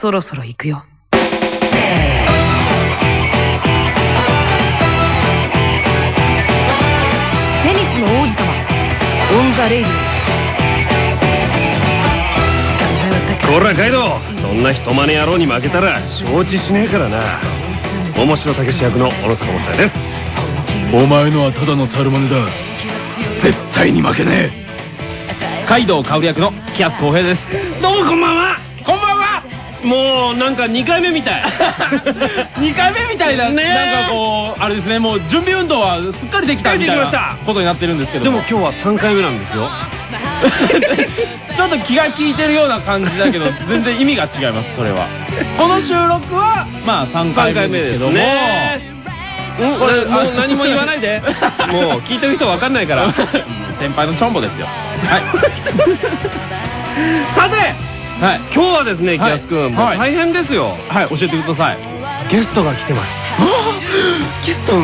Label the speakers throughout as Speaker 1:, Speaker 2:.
Speaker 1: そろそろ行くよ。テニスの王子様、オンザレイディ
Speaker 2: オ。こらカイドウ、そんな人真似野郎に負けたら承知しねえからな。面白武士役の小野坂正也です。
Speaker 3: お前のはただの猿真似だ。絶対に負けねえ。
Speaker 4: カイドウ薫役の木安浩平です。
Speaker 2: どうもこんばんは。
Speaker 4: こんばんは。
Speaker 2: もうなんか2回目みたい。
Speaker 4: 2回目みたいな、なんかこうあれですね、もう準備運動はすっかりできたみたいなことになってるんですけど、
Speaker 2: でも今日は3回目なんですよ。
Speaker 4: ちょっと気が利いてるような感じだけど全然意味が違います。それはこの収録はまあ3回目ですけども、
Speaker 2: これもう何も言わないで。もう聞いてる人わかんないから。
Speaker 4: 先輩のチョンボですよ。はい。
Speaker 2: さて、今日はですね、木安くん大変ですよ。
Speaker 4: はい、教えてください。
Speaker 2: ゲストが来てます。
Speaker 4: ゲスト？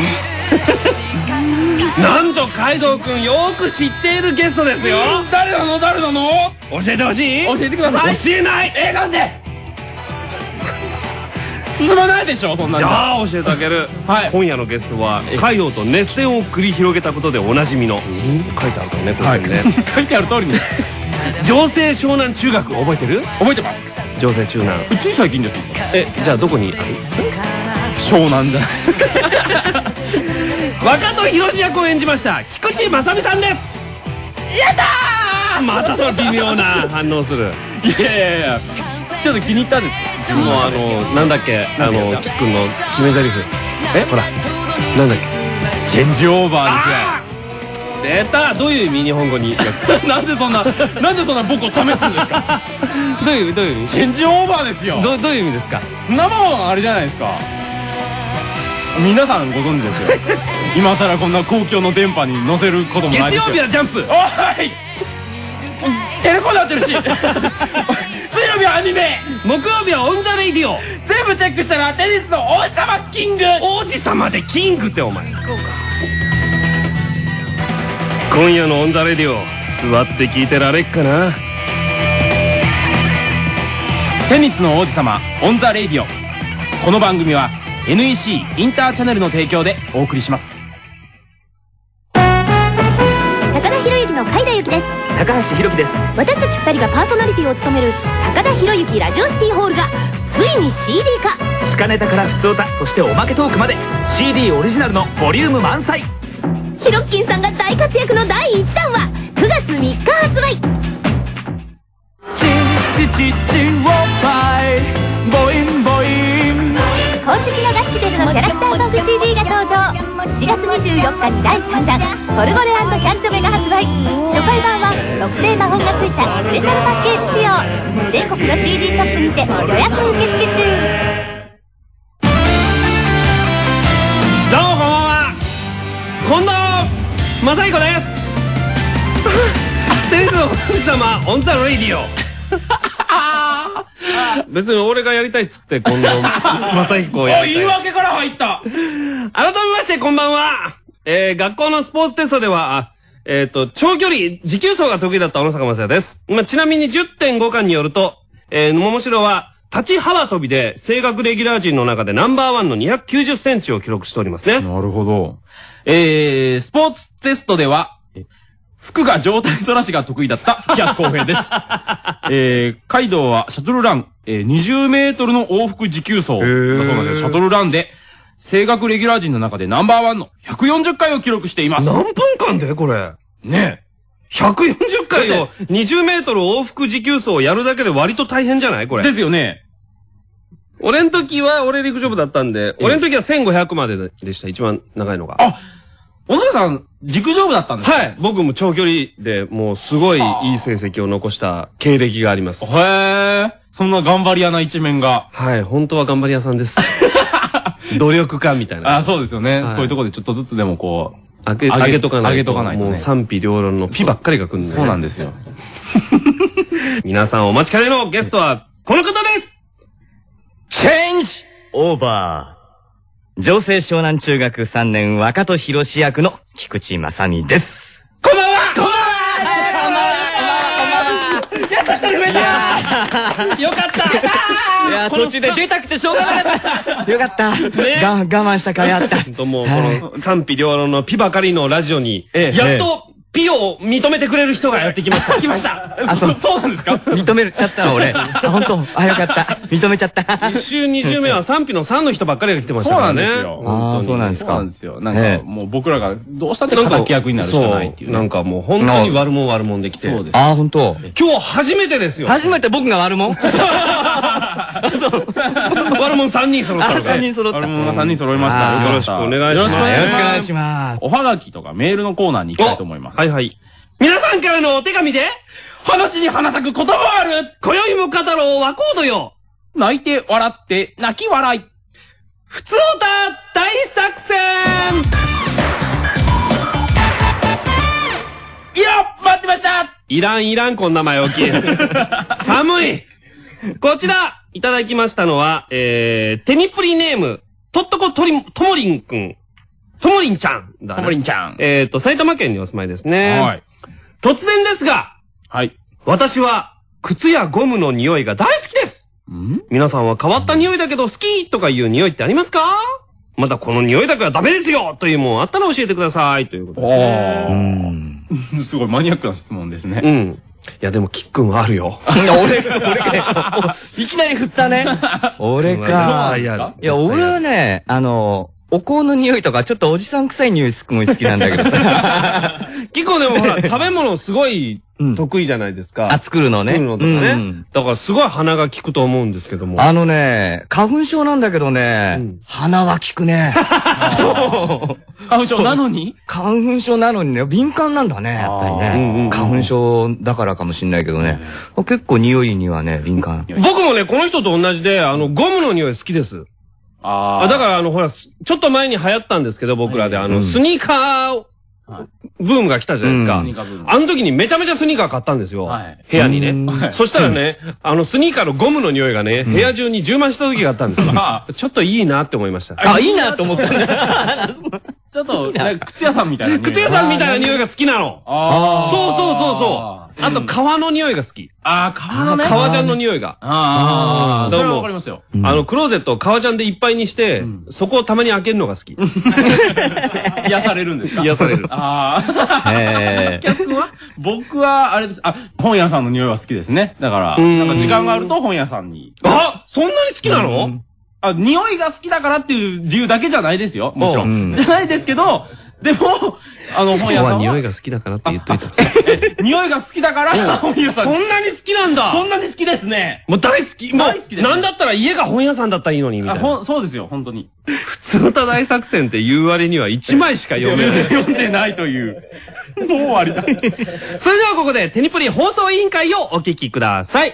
Speaker 2: なんとカイドウくんよく知っているゲストですよ。
Speaker 4: 誰なの？誰なの？
Speaker 2: 教えてほしい？
Speaker 4: 教えてください。
Speaker 2: 教えない。
Speaker 4: なんで？進まないでしょ、そんなの。
Speaker 2: じゃあ教えてあげる。今夜のゲストはカイドウと熱戦を繰り広げたことでおなじみの、書いてあるからね、これね。
Speaker 4: 書いてある通りに
Speaker 2: 城西湘南中学覚えてる？
Speaker 4: 覚えてます。
Speaker 2: 城西中南。
Speaker 4: つい最近です。
Speaker 2: じゃあどこにある？
Speaker 4: 湘南じゃないですか。
Speaker 2: 若戸博役を演じました菊池正美さんです。やったー。またその微妙な反応する。
Speaker 4: いやちょっと気に入ったんです。
Speaker 2: もうなんだっけ、キックンの決め台詞。ほら、なんだっけ。
Speaker 4: チェンジオーバーですよ。
Speaker 2: 出た。どういう意味？日本語に。
Speaker 4: なんでそんな僕を試すんですか？
Speaker 2: どういう意味？
Speaker 4: チェンジオーバーですよ。
Speaker 2: どういう意味ですか？
Speaker 4: 生はあれじゃないですか。皆さんご存知ですよ。今さらこんな公共の電波に載せることもないですよ。
Speaker 2: 月曜日はジャンプ。
Speaker 4: おい、テレコになってるし。水曜日はアニメ。
Speaker 2: 木曜日はオンザレイディオ。
Speaker 4: 全部チェックしたらテニスの王子様キング。
Speaker 2: 王子様でキングってお前。今夜のオンザレディオ、座って聞いてられっかな。
Speaker 4: テニスの王子様オンザレディオ。この番組は NEC インターチャネルの提供でお送りします。
Speaker 5: 高田博之の海田由紀です。
Speaker 6: 高橋宏樹です。
Speaker 5: 私たち2人がパーソナリティを務める高田博之ラジオシティホールがついに CD 化。
Speaker 6: 地下ネタから普通歌、そしておまけトークまで CD オリジナルのボリューム満載。
Speaker 5: ヒロッキンさんが大活躍の第1弾は9月3日発売。公式のガスキテルのキャラクターソング CD が登場。7月24日に第3弾トルゴレ&キャンチョメが発売。初回版は特製魔法がついたスペシャルパッケージ仕様。全国の CD ショップにて予約受付中。
Speaker 2: どうもこんばんは、近藤正彦です。テニスの王子様オンザレイディオ。別に俺がやりたいっつって近藤正彦をやりたい。
Speaker 4: 言い訳から入った。
Speaker 2: 改めましてこんばんは。学校のスポーツテストでは長距離持久走が得意だった小野坂正也です。ちなみに 10.5 巻によると、桃城は立ち幅跳びで正確レギュラー陣の中でナンバーワンの290センチを記録しておりますね。
Speaker 4: なるほど。スポーツテストでは服が上体反らしが得意だった木安浩平です。カイドウはシャトルラン、20メートルの往復持久走だそうなんですよ。シャトルランで正確レギュラー陣の中でナンバーワンの140回を記録しています。
Speaker 2: 何分間でこれ
Speaker 4: ね
Speaker 2: え。140回を20メートル往復持久走をやるだけで割と大変じゃないこれ。
Speaker 4: ですよね。
Speaker 2: 俺の時は、俺陸上部だったんで、俺の時は1500まででした、一番長いのが。
Speaker 4: あ、小野さん、陸上部だったんですか？
Speaker 2: はい。僕も長距離でもうすごいいい成績を残した経歴があります。
Speaker 4: へー。そんな頑張り屋な一面が。
Speaker 2: はい。本当は頑張り屋さんです。努力家みたいな。
Speaker 4: あ、そうですよね。こういうところでちょっとずつでもこう、
Speaker 2: 上げとかないと。もう
Speaker 4: ね。
Speaker 2: 賛否両論のピばっかりが来るんで。
Speaker 4: そうなんですよ。
Speaker 2: 皆さんお待ちかねのゲストはこの方です。
Speaker 6: チェンジオーバー。城西湘南中学3年若戸博役の菊池正美です。
Speaker 4: こんばんは。
Speaker 6: こんばんは。
Speaker 4: やっと一人増えた。
Speaker 2: よかった
Speaker 6: いや、途中で出たくてしょうがなかった。よかった。我慢した甲斐あった。
Speaker 2: もう、この賛否両論のピばかりのラジオに、やっと、ピを認めてくれる人がやってきました。
Speaker 4: 来ました。
Speaker 6: あ、
Speaker 4: そうなんですか？
Speaker 6: 認めちゃったの、俺。あ、本当。あ、よかった。認めちゃった。
Speaker 2: 1週、2週目は賛否の3の人ばっかりが来てましたからね。
Speaker 4: そうなんですよ。
Speaker 6: ああ、そうなんですか。
Speaker 4: そうなんですよ。なんか、もう僕らがどうしたって敵役になるしかないっていう。
Speaker 2: なんかもう本当に悪もん悪もんできて。
Speaker 4: そうです。
Speaker 6: ああ、本当。
Speaker 2: 今日初めてですよ。
Speaker 6: 初めて僕が悪もん
Speaker 2: 悪もん3人揃ったので。
Speaker 6: 3人揃った。
Speaker 4: 悪者が3人揃いました。
Speaker 2: よろしくお願いします。
Speaker 6: よろしくお願いします。
Speaker 4: おはがきとかメールのコーナーに行きたいと思います。
Speaker 2: はいはい。皆さんからのお手紙で、
Speaker 4: 話に花咲く言葉はある。
Speaker 2: 今宵も語ろう和コードよ。
Speaker 4: 泣いて笑って泣き笑い。
Speaker 2: ふつおた大作戦。
Speaker 4: いや、待ってました。
Speaker 2: いらんこんな前置き。寒い。こちら、いただきましたのは、テニプリネーム、とっとこともりんくん。ともりんちゃんだね。
Speaker 4: ともりんちゃん。
Speaker 2: 埼玉県にお住まいですね。
Speaker 4: はい。
Speaker 2: 突然ですが、
Speaker 4: はい。
Speaker 2: 私は、靴やゴムの匂いが大好きです。皆さんは変わった匂いだけど好きとかいう匂いってありますか？またこの匂いだけはダメですよというもんあったら教えてくださいということですね。
Speaker 4: すごいマニアックな質問ですね。
Speaker 2: うん。いやでもキックンはあるよ。
Speaker 6: 俺いきなり振ったね。俺か。いや、俺はね、お香の匂いとか、ちょっとおじさん臭い匂いすごい好きなんだけどさ。
Speaker 2: 結構でもほら、食べ物すごい得意じゃないですか。
Speaker 6: あ、作るのね。
Speaker 2: 作るのとかね。だからすごい鼻が効くと思うんですけども。
Speaker 6: 花粉症なんだけどね、鼻は効くね。
Speaker 4: 花粉症なのに？
Speaker 6: 花粉症なのにね、敏感なんだね、やっぱりね。花粉症だからかもしんないけどね。結構匂いにはね、敏感。
Speaker 2: 僕もね、この人と同じで、ゴムの匂い好きです。だからほら、ちょっと前に流行ったんですけど、僕らで、スニーカー、ブームが来たじゃないですか。あの時にめちゃめちゃスニーカー買ったんですよ。部屋にね。そしたらね、スニーカーのゴムの匂いがね、部屋中に充満した時があったんですよ。ちょっといいなって思いました。
Speaker 6: あ、いいなって思ったんだ。
Speaker 4: ちょっと、靴屋さんみたいな匂い。
Speaker 2: 靴屋さんみたいな匂いが好きなの。そう。あと、革の匂いが好き。
Speaker 4: 革のね。
Speaker 2: 革ジャンの匂いが。
Speaker 4: それはわかりますよ。
Speaker 2: クローゼットを革ジャンでいっぱいにして、そこをたまに開けるのが好き。
Speaker 4: 癒されるんですか？
Speaker 2: 癒される。
Speaker 4: キャス君は？僕は、あれです。本屋さんの匂いは好きですね。だから、なんか時間があると本屋さんに。
Speaker 2: そんなに好きなの？
Speaker 4: 匂いが好きだからっていう理由だけじゃないですよ。もちろん。じゃないですけど、でも、本屋さんは。
Speaker 2: 匂いが好きだからって言っといたんですよ。
Speaker 4: 匂いが好きだから、本屋さん。
Speaker 2: そんなに好きなんだ。
Speaker 4: そんなに好きですね。
Speaker 2: もう大好き。大好きです。なんだったら家が本屋さんだったらいいのに、みたいな。
Speaker 4: そうですよ、本当に。
Speaker 2: 普通の大作戦って言う割には1枚しか読めない。
Speaker 4: 読んでないという。もう終わりだ。
Speaker 2: それではここでテニプリ放送委員会をお聞きください。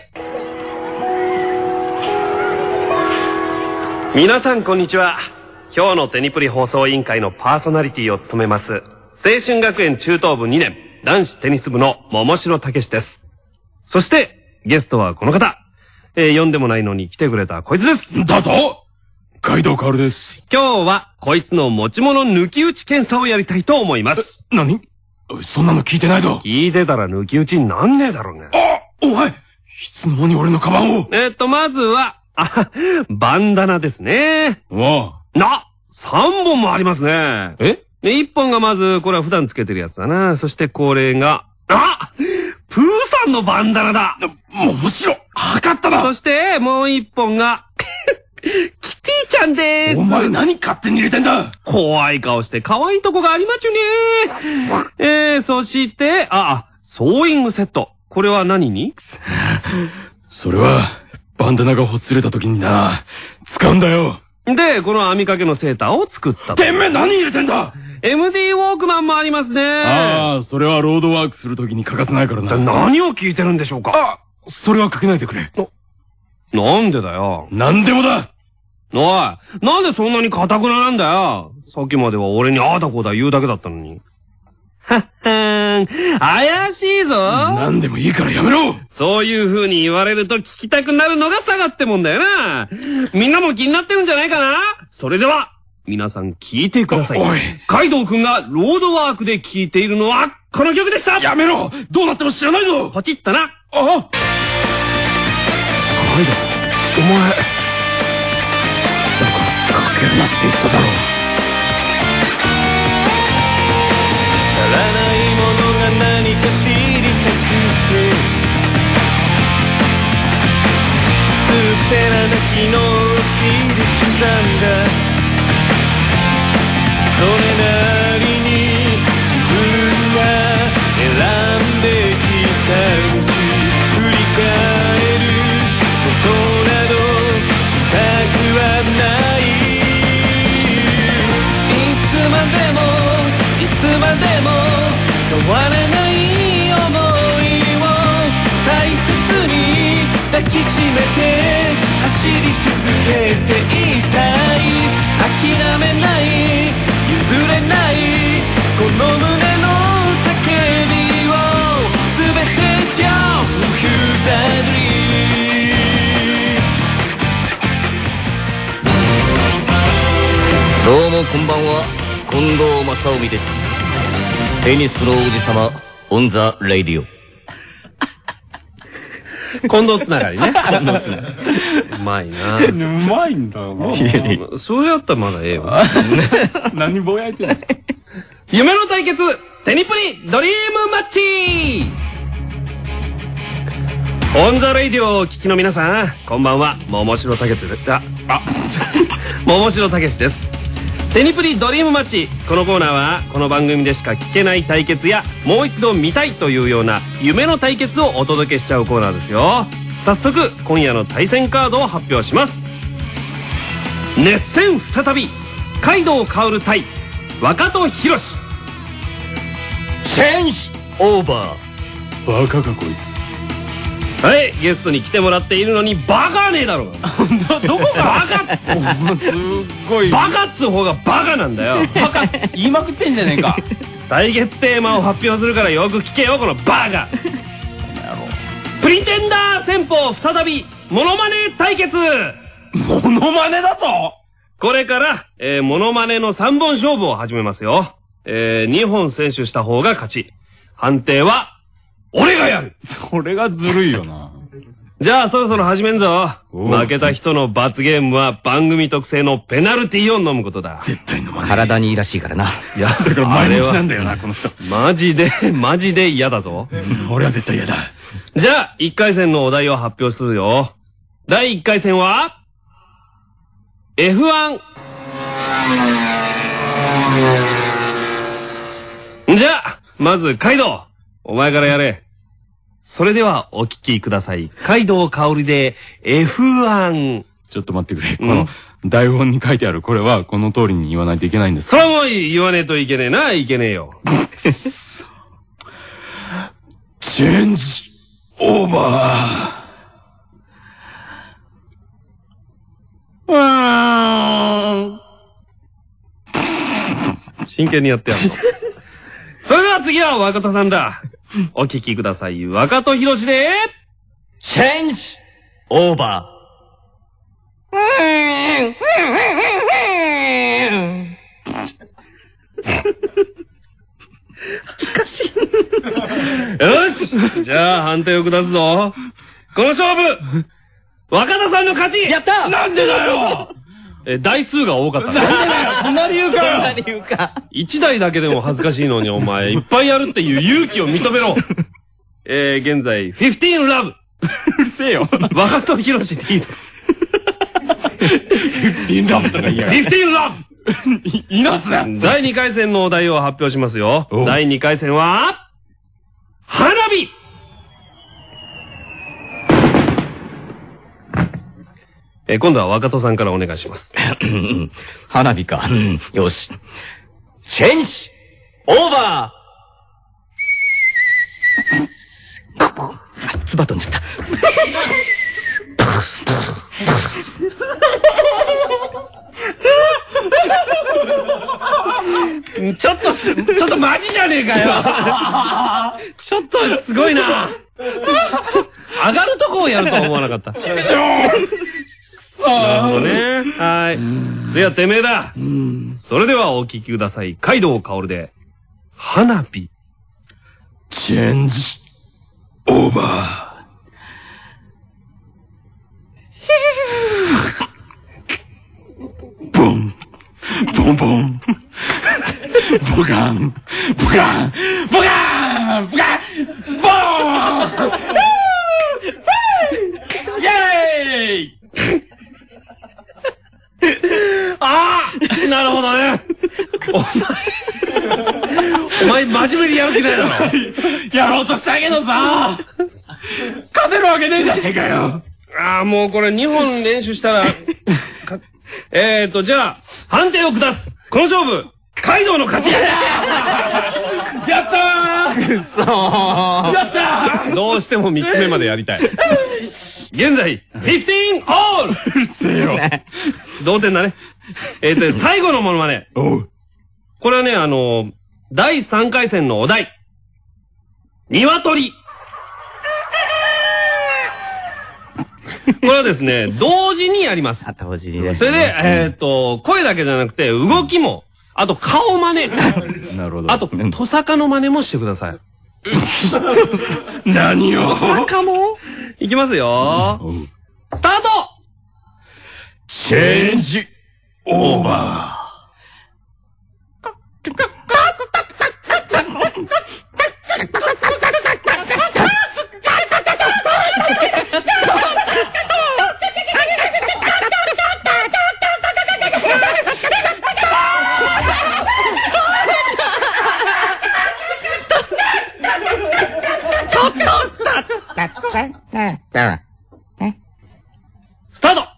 Speaker 2: 皆さんこんにちは。今日のテニプリ放送委員会のパーソナリティを務めます、青春学園中等部2年男子テニス部の桃城武史です。そして、ゲストはこの方。呼んでもないのに来てくれたこいつです。
Speaker 3: だと海道薫です。
Speaker 2: 今日はこいつの持ち物抜き打ち検査をやりたいと思います。
Speaker 3: 何？そんなの聞いてないぞ。
Speaker 2: 聞いてたら抜き打ちになんねえだろうが。
Speaker 3: お前いつの間に俺のカバンを。
Speaker 2: まずは、バンダナですね。3本もありますね。1本がまず、これは普段つけてるやつだな。そしてこれが、プーさんのバンダナだ。
Speaker 3: 面白い。測ったな。
Speaker 2: そして、もう1本が、キティちゃんでーす。
Speaker 3: お前何勝手に入れてんだ。
Speaker 2: 怖い顔して可愛いとこがありまちゅね。そして、ソーイングセット。これは何に？
Speaker 3: それは、バンダナがほつれた時にな、使うんだよ。
Speaker 2: で、この編み掛けのセーターを作ったと。
Speaker 3: てめえ何入れてんだ。
Speaker 2: MD ウォークマンもありますね。
Speaker 3: それはロードワークする時に欠かせないからな。
Speaker 2: 何を聞いてるんでしょうか。
Speaker 3: それはかけないでくれ。
Speaker 2: なんでだよ。
Speaker 3: なんでもだ。
Speaker 2: おい、なんでそんなに堅くななんだよ。さっきまでは俺にああだこうだ言うだけだったのに。はっはーん、怪しいぞ。
Speaker 3: 何でもいいからやめろ。
Speaker 2: そういう風に言われると聞きたくなるのが佐賀ってもんだよな。みんなも気になってるんじゃないかな。それでは、皆さん聞いてください。
Speaker 3: おい。
Speaker 2: カイドウくんがロードワークで聴いているのは、この曲でした。
Speaker 3: やめろ。どうなっても知らないぞ。
Speaker 2: ポチッとな。
Speaker 3: イド、お前。だからかけるなって言っただろう。
Speaker 7: 足らないものが何か知りたくて、捨てらなきの切り刻んだ、それなりに自分が選んできた道、振り返ることなどしたくはない。いつまでもいつまでも変わらない想いを大切に抱きしめて走り続けていたい。諦めない、譲れない、この胸の叫びを全てじゃ置くざり。
Speaker 6: どうもこんばんは、近藤正臣です。テニスの王子様、オンザレイディオ。
Speaker 2: 近藤つながりね。うまいな。
Speaker 4: うまいんだよな。
Speaker 2: そうやったらまだええわ。
Speaker 4: 何ぼやいてるんですか。
Speaker 2: 夢の対決、テニプリドリームマッチ。オンザレイディオをお聞きの皆さん、こんばんは、桃城武史です。桃城武史です。テニプリドリームマッチ。このコーナーはこの番組でしか聞けない対決やもう一度見たいというような夢の対決をお届けしちゃうコーナーですよ。早速今夜の対戦カードを発表します。熱戦再び、カイドウ薫対若戸博士。
Speaker 6: チェンジオーバ
Speaker 3: バカかこいつ。
Speaker 2: はい、ゲストに来てもらっているのにバカねえだろうが。どこがバカっつって
Speaker 4: すっごい。
Speaker 2: バカっつう方がバカなんだよ。
Speaker 4: バカ言いまくってんじゃねえか。
Speaker 2: 対決テーマを発表するからよく聞けよ、このバカ。プリテンダー戦法再びモノマネ対決。
Speaker 4: モノマネだと。
Speaker 2: これから、モノマネの3本勝負を始めますよ。2本選手した方が勝ち。判定は俺がやる。
Speaker 4: それがずるいよな。
Speaker 2: じゃあそろそろ始めんぞ。負けた人の罰ゲームは番組特製のペナルティを飲むことだ。
Speaker 3: 絶対飲まない。
Speaker 6: 体にいいらしいからな。
Speaker 2: いや、
Speaker 3: だから前向きなんだよな、この人。
Speaker 2: マジで嫌だぞ。
Speaker 3: 俺は絶対嫌だ。
Speaker 2: じゃあ1回戦のお題を発表するよ。第1回戦は F1。じゃあまずカイドウ、お前からやれ。それではお聞きください。カイドウ薫で F1。
Speaker 3: ちょっと待ってくれ。この台本に書いてあるこれはこの通りに言わないといけないんです。
Speaker 2: それはもう言わねえといけねえな、いけねえよ。
Speaker 3: チェンジオーバー。
Speaker 2: 真剣にやってやるの。それでは次は若戸さんだ。お聞きください。若戸博士で、
Speaker 6: チェンジオーバ
Speaker 2: よし、じゃあ判定を下すぞ。この勝負、若田さんの勝ち。
Speaker 6: やった。
Speaker 2: なんでだよ。台数が多かったね。
Speaker 4: そんな理由かよ。
Speaker 6: 何言うか。
Speaker 2: 1台だけでも恥ずかしいのにお前、いっぱいやるっていう勇気を認めろ。現在、15ラブ。
Speaker 4: うるせえよ。
Speaker 2: 若戸博士リード。
Speaker 3: 15ラブとか言いやがる。
Speaker 2: 15ラブ。
Speaker 4: いなすな。
Speaker 2: 第2回戦のお題を発表しますよ。第2回戦は、花火。今度は若戸さんからお願いします。
Speaker 6: 花火か。よし。チェンジオーバー。唾飛んじゃった。
Speaker 2: ちょっとマジじゃねえかよ。ちょっとすごいな。上がるとこをやるとは思わなかった。なるほどね。はい。次はてめえだ。それではお聞きください。カイドウ薫で、花火。
Speaker 3: チェンジオーバボンボン。ボカン。ボカン。ボカン。ボカン。ボーン。イェーイ。
Speaker 2: ああなるほどね。お前真面目にやる気ないだろ。
Speaker 3: やろうとしたけどさ、勝てるわけねえじゃねえかよ。
Speaker 2: ああ、もうこれ2本練習したら、じゃあ、判定を下す。この勝負、カイドウの勝ち。
Speaker 3: やったー。
Speaker 6: くそー。
Speaker 3: やったー。
Speaker 2: どうしても3つ目までやりたい。現在、15オール。
Speaker 3: うるせえよ。
Speaker 2: 同点だね。最後のものまね。
Speaker 3: おう。
Speaker 2: これはね、第3回戦のお題。鶏。これはですね、同時にやります。
Speaker 6: 同時にね。
Speaker 2: それで、声だけじゃなくて、動きも、あと顔真似。
Speaker 3: なるほど。
Speaker 2: あと、トサカの真似もしてください。
Speaker 3: 何を。
Speaker 2: トサカもいきますよ。スタート。
Speaker 3: チェンジオーバ
Speaker 2: スタート。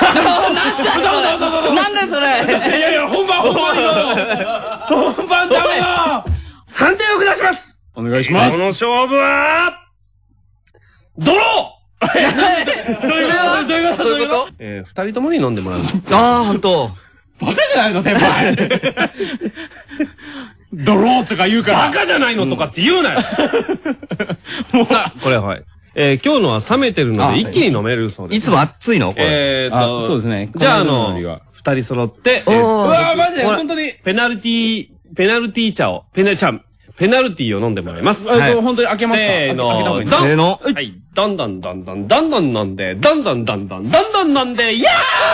Speaker 6: なんだそれ。
Speaker 3: いやいや、本番本番ダメだ。
Speaker 2: 判定を下します。
Speaker 3: お願いします。
Speaker 2: この勝負は、ドロー。
Speaker 3: どういうこと
Speaker 2: 2人ともに飲んでもらう。
Speaker 6: ああ、ほんと。
Speaker 3: バカじゃないの、先輩。ドローとか言うから。
Speaker 2: バカじゃないのとかって言うなよ。さあ、これははい。今日のは冷めてるので一気に飲めるそうです。
Speaker 6: いつも熱いのこれ。
Speaker 3: そうですね。
Speaker 2: じゃあ2人揃って、
Speaker 6: う
Speaker 3: わマジで本当に。
Speaker 2: ペナルティー茶を、ペナルティーを飲んでもらいます。
Speaker 3: 本当に開けますか。
Speaker 2: せーの、
Speaker 3: 開けた方がいい
Speaker 2: ドン。
Speaker 6: せーの。
Speaker 2: はい、どんどんどんどんどんどん飲んで、どんどんどんどんどんどん飲んで、イヤ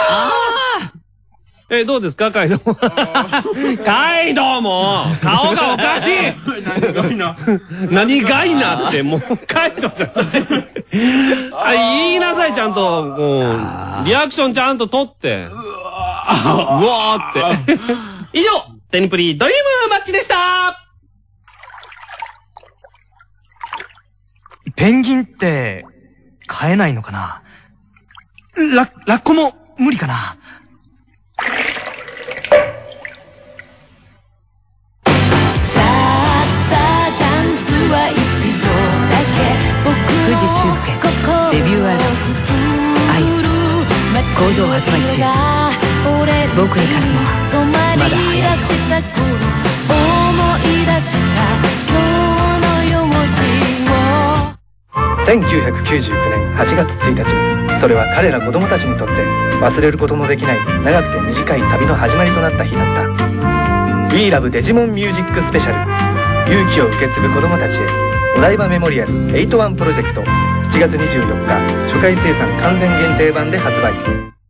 Speaker 2: ー。どうですかカイドウ。カイドウも、顔がおかしい。
Speaker 3: 何がいいな。
Speaker 2: 何がいなって、もう、カイドウじゃない。言いなさい、ちゃんと。もう、リアクションちゃんと取って。うわーって。以上、テニプリドリームマッチでした。
Speaker 8: ペンギンって飼えないのかな。ラッコも無理かな。
Speaker 1: 藤修介デビューアルバム「アイス」好評発売中。僕に勝つのはまだ早いよ。
Speaker 8: 1999年8月1日、それは彼ら子供たちにとって忘れることのできない長くて短い旅の始まりとなった日だった。 We Love デジモンミュージックスペシャル、勇気を受け継ぐ子供たちへお台場メモリアル81プロジェクト、7月24日初回生産完全限定版で発売。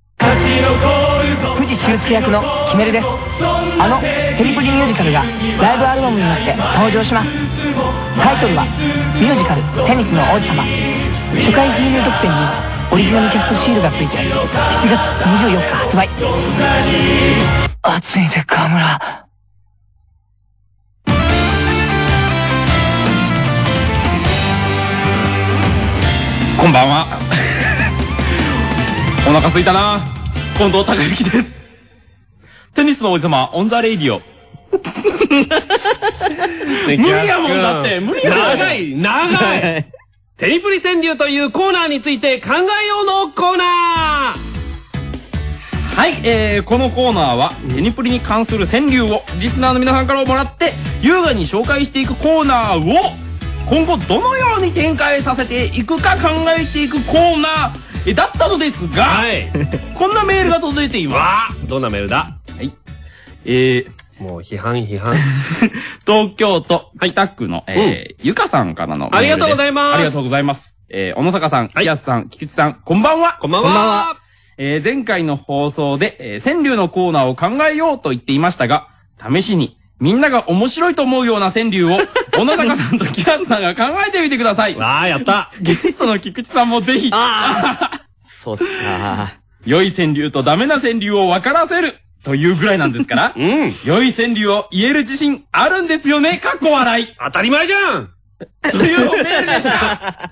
Speaker 8: 藤修介役のキメルです。テニプリミュージカルがライブアルバムになって登場します。タイトルはミュージカルテニスの王子様。初回 DVD 特典にオリジナルキャストシールがついて7月24日発売。暑いぜ河村。
Speaker 4: こんばんは。お腹すいたな。近藤孝之です。テニスの王子様、オンザレイディオ。無理やもんだって、無理やもん。
Speaker 2: 長いテニプリ川柳というコーナーについて考えようのコーナー。
Speaker 4: はい、このコーナーは、テニプリに関する川柳をリスナーの皆さんからもらって、優雅に紹介していくコーナーを、今後どのように展開させていくか考えていくコーナーだったのですが、
Speaker 2: はい。
Speaker 4: こんなメールが届いています。
Speaker 2: わあ、どんなメールだ。
Speaker 4: はい。
Speaker 2: もう批判。
Speaker 4: 東京都北区の、ゆかさんからのメールです。
Speaker 2: ありがとうございます。
Speaker 4: ありがとうございます。小野坂さん、木安さん、菊池さん、こんばんは。
Speaker 2: こんばんは。
Speaker 4: 前回の放送で、川柳のコーナーを考えようと言っていましたが、試しに、みんなが面白いと思うような川柳を、小野坂さんと木原さんが考えてみてください。
Speaker 2: ああ、やった。
Speaker 4: ゲストの菊池さんもぜひ。
Speaker 6: そうっすか。
Speaker 4: 良い川柳とダメな川柳を分からせるというぐらいなんですから、良い川柳を言える自信あるんですよね、かっこ笑い。
Speaker 2: 当たり前じゃん。
Speaker 4: というメールでした。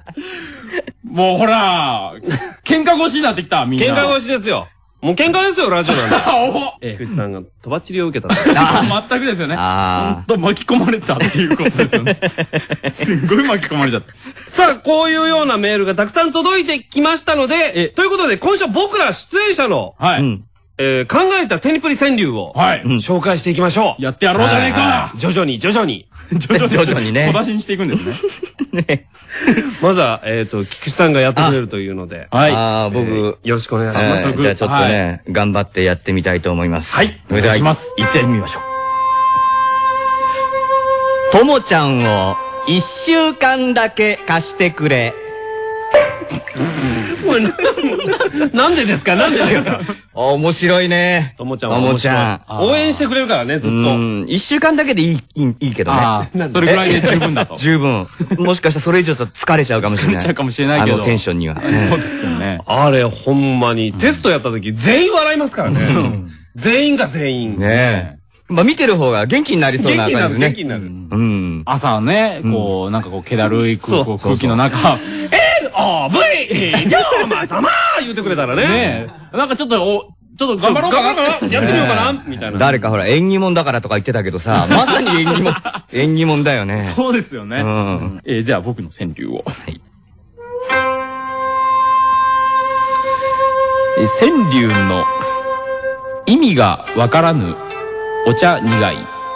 Speaker 4: もうほら、喧嘩腰になってきた、みんな。
Speaker 2: 喧嘩腰ですよ。もう喧嘩ですよ、ラジオなんで。菊池さんがとばっちりを受けた。
Speaker 4: 全くですよね。ほんと巻き込まれたっていうことですよね。すんごい巻き込まれちゃった。
Speaker 2: さあ、こういうようなメールがたくさん届いてきましたので、ということで、今週は僕ら出演者の、考えたテニプリ川柳を、紹介していきましょう。
Speaker 4: やってやろうじゃねえか。
Speaker 2: 徐々に、徐々に。
Speaker 6: 徐々にね。
Speaker 4: 小出しにしていくんですね。
Speaker 2: まずは、菊池さんがやってくれるというので。
Speaker 6: はい。僕、
Speaker 2: よろしくお願いします。
Speaker 6: じゃあちょっとね、頑張ってやってみたいと思います。
Speaker 4: はい。
Speaker 6: それでは、行ってみましょう。ともちゃんを1週間だけ貸してくれ。
Speaker 2: なんでですかなんでですか
Speaker 6: 面白いね。
Speaker 2: ともちゃんは面白い。応援してくれるからね、ずっと。
Speaker 6: 1週間だけでいいけどね。
Speaker 4: それぐらいで十分だと。
Speaker 6: 十分。もしかしたらそれ以上と疲れちゃうかもしれない。
Speaker 4: 疲れちゃうかもしれないけど。
Speaker 6: テンションには。
Speaker 4: そうですよね。
Speaker 2: あれ、ほんまに、テストやった時全員笑いますからね。全員が全員。
Speaker 6: ねえ。まあ見てる方が元気になりそうな感じね。
Speaker 2: 元気になる。
Speaker 4: 朝ね、こう、なんかこう、気だるい空気の中、
Speaker 2: 龍馬様言ってくれたらね。
Speaker 4: なんかちょっと頑張ろうかな。
Speaker 2: やってみようかなみたいな。
Speaker 6: 誰かほら、縁起物だからとか言ってたけどさ、まさに縁起物だよね。
Speaker 4: そうですよね。じゃあ僕の川柳を。川柳の意味がわからぬお茶苦い。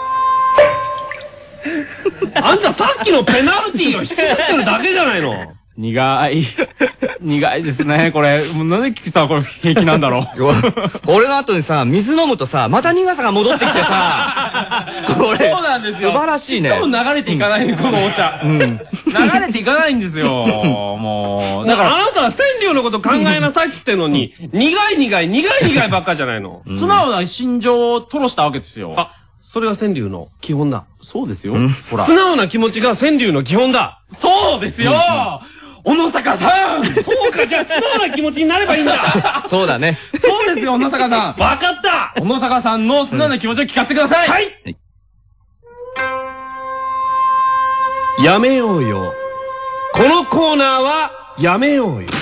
Speaker 2: あんたさっきのペナルティーを引きずってるだけじゃないの。
Speaker 4: 苦いですね、これ。なんで菊池さんこれ平気なんだろう。
Speaker 6: 俺の後にさ、水飲むとさ、また苦さが戻ってきてさ、これ。
Speaker 4: そうなんですよ。
Speaker 6: 素晴らしいね。
Speaker 4: 多分流れていかない、このお茶。流れていかないんですよ、もう。
Speaker 2: だからあなたは川柳のこと考えなさいって言ってんのに、苦いばっかじゃないの。
Speaker 4: 素直な心情を吐露したわけですよ。
Speaker 2: それが川柳の基本だ。
Speaker 4: そうですよ。ほら。
Speaker 2: 素直な気持ちが川柳の基本だ。
Speaker 4: そうですよ。小野坂さん。
Speaker 2: そうか、じゃあ素直な気持ちになればいいんだ。
Speaker 6: そうだね。
Speaker 4: そうですよ、小野坂さん。
Speaker 2: わかった。
Speaker 4: 小野坂さんの素直な気持ちを聞かせてください。
Speaker 2: はい。やめようよ。このコーナーはやめようよ。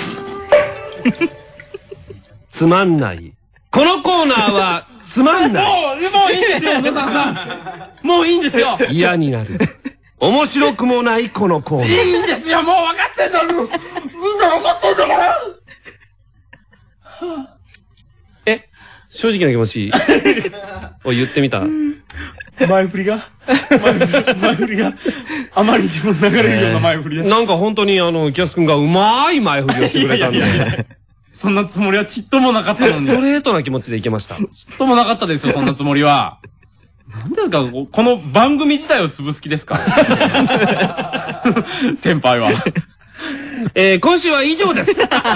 Speaker 2: つまんない。このコーナーはつまんない。
Speaker 4: もういいんですよ、小野坂さん。もういいんですよ。
Speaker 2: 嫌になる。面白くもないこのコーナー。
Speaker 4: いいんですよ、もう分かってんだろ。みんな分かってんだから。
Speaker 2: 正直な気持ちを言ってみた。
Speaker 4: 前振りがあまりにも流れるような前振りで。
Speaker 2: なんか本当にキヤス君がうまい前振りをしてくれたんで。
Speaker 4: そんなつもりはちっともなかったのに。
Speaker 2: ストレートな気持ちでいけました。
Speaker 4: ちっともなかったですよ、そんなつもりは。なんですか、この番組自体を潰す気ですか先輩は。
Speaker 2: 今週は以上です。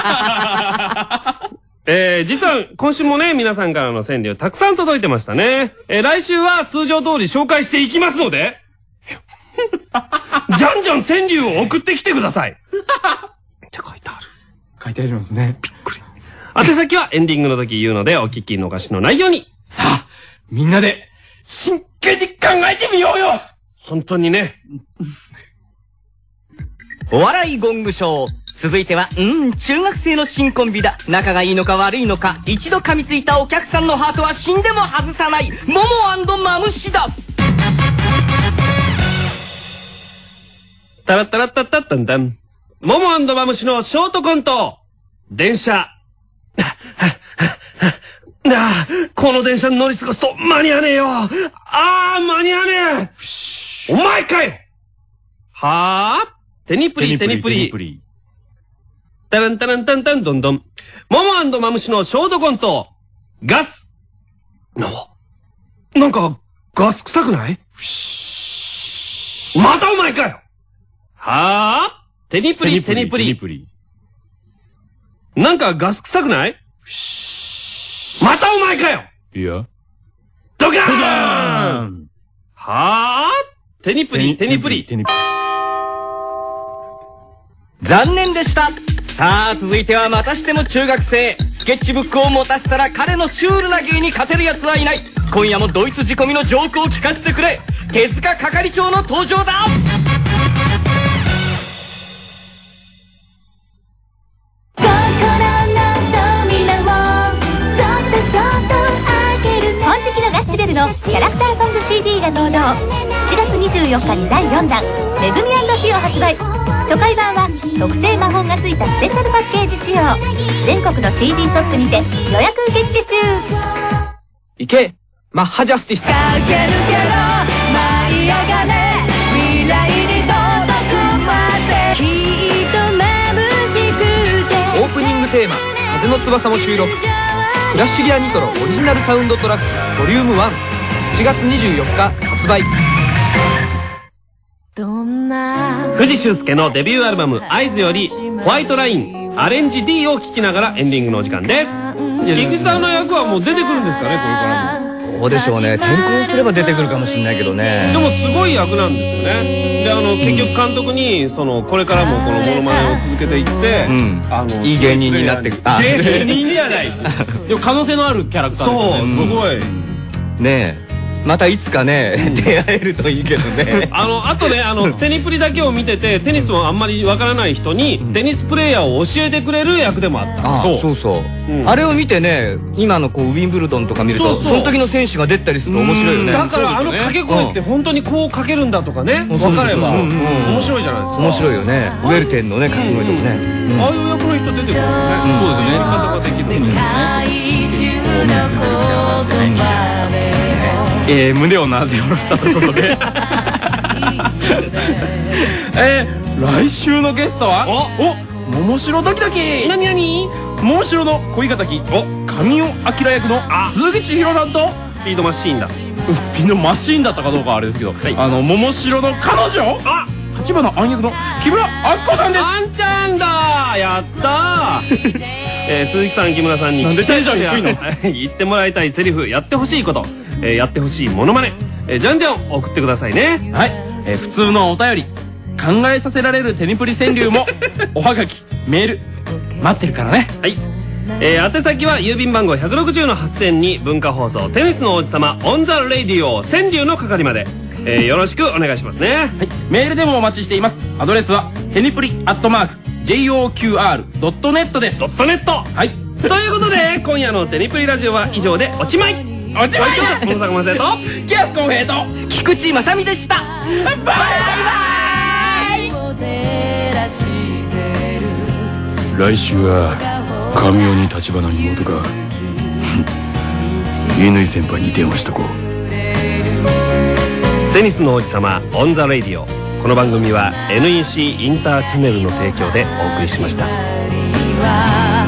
Speaker 2: 実は今週もね、皆さんからの川柳たくさん届いてましたね。来週は通常通り紹介していきますので、じゃんじゃん川柳を送ってきてください。じゃ書いてある。
Speaker 4: 書いてありますね。びっくり。
Speaker 2: 宛先はエンディングの時言うのでお聞き逃しのないように。
Speaker 4: さあ、みんなで真剣に考えてみようよ。
Speaker 2: 本当にね。
Speaker 6: お笑いゴングショー。続いては、中学生の新コンビだ。仲がいいのか悪いのか、一度噛みついたお客さんのハートは死んでも外さない。モモ&マムシだ。
Speaker 2: タラッタラッタッタッタンタン。モモ&マムシのショートコント。電車。この電車に乗り過ごすと間に合わねえよ。間に合わねえ。お前かい。はぁテニプリテニプリ。タランタランタンタンドンドン。モモ&マムシのショートコント。ガス。なんか、ガス臭くない？またお前かよ。はぁテニプリテニプリ。なんかガス臭くない？ またお前かよ。
Speaker 3: いや。
Speaker 2: ドカーンはぁテニプリ。
Speaker 6: 残念でした。さあ、続いてはまたしても中学生。スケッチブックを持たせたら彼のシュールな芸に勝てる奴はいない。今夜もドイツ仕込みのジョークを聞かせてくれ。手塚係長の登場だ。
Speaker 5: 本時期のガッシュベルのキャラクターソング CD が登場。7月24日に第4弾「めぐみ&ひ」を発売。初回版は特製魔法がついたスペシャルパッケージ仕様。全国の CD ショップにて予約受付中。
Speaker 8: 行けマッハジャスティス。
Speaker 5: 駆け抜けろ舞い上がれ未来に届くまできっと眩しくて。
Speaker 8: オープニングテーマ「風の翼」も収録。クラッシュギアニトロオリジナルサウンドトラックボリューム1。7月24日発売。
Speaker 2: 藤修介のデビューアルバム「アイズ」より「ホワイトライン」アレンジ D を聴きながらエンディングのお時間です。菊池さんの役はもう出てくるんですかね、これからも。
Speaker 6: どうでしょうね。転校すれば出てくるかもしれないけどね。
Speaker 2: でもすごい役なんですよね。で結局監督にこれからもこのモノマネを続けていって、
Speaker 6: いい芸人になって
Speaker 2: 芸人じゃない。
Speaker 4: でも可能性のあるキャラクターですね。
Speaker 2: そう、すごい。
Speaker 6: ねえ。またいつかね、出会えるといいけどね。
Speaker 2: あとね、テニプリだけを見てて、テニスもあんまりわからない人に、テニスプレイヤーを教えてくれる役でもあった。
Speaker 6: そう。あれを見てね、今のウィンブルドンとか見ると、その時の選手が出たりすると面白いよね。
Speaker 2: だから掛け声って本当にこうかけるんだとかね、わかれば面白いじゃないですか。
Speaker 6: 面白いよね。ウェルテンのね、掛け声とかね。
Speaker 2: ああいう役の人出てくるよね。
Speaker 4: そうですね。
Speaker 2: やり方ができるんです
Speaker 4: ね。胸をなで下ろしたところで来週のゲストは桃城ドキドキ。
Speaker 2: なに
Speaker 4: 桃城の恋敵神尾明役の鈴木千尋さんと
Speaker 2: スピードマシーンだ。
Speaker 4: スピードマシーンだったかどうかはあれですけど、桃城の彼女立花杏役の木村明子さんです。
Speaker 2: あんちゃんだ。やったー。鈴木さん、木村さんに
Speaker 4: なんでテンション低いの
Speaker 2: 言ってもらいたいセリフ、やってほしいこと、やってほしいモノマネ、じゃんじゃん送ってくださいね。
Speaker 4: はい。普通のお便り、考えさせられるテニプリ川柳もおはがき、メール待ってるからね。
Speaker 2: はい。宛先は郵便番号 160-8000 に文化放送テニスの王子様オンザレディオ川柳の係まで、よろしくお願いしますね。はい。
Speaker 4: メールでもお待ちしています。アドレスはテニプリ@joqr.net です。
Speaker 2: .net。はい。ということで今夜のテニプリラジオは以上でおちまい。
Speaker 4: おちまい。
Speaker 2: 大阪正と
Speaker 4: キャスコンヘイと
Speaker 6: 菊池正美でした。
Speaker 4: バイバイ。
Speaker 3: 来週は神尾に立花妹が乾先輩に電話しとこう。
Speaker 2: テニスの王子様オンザレディオ。この番組は NEC インターチャネルの提供でお送りしました。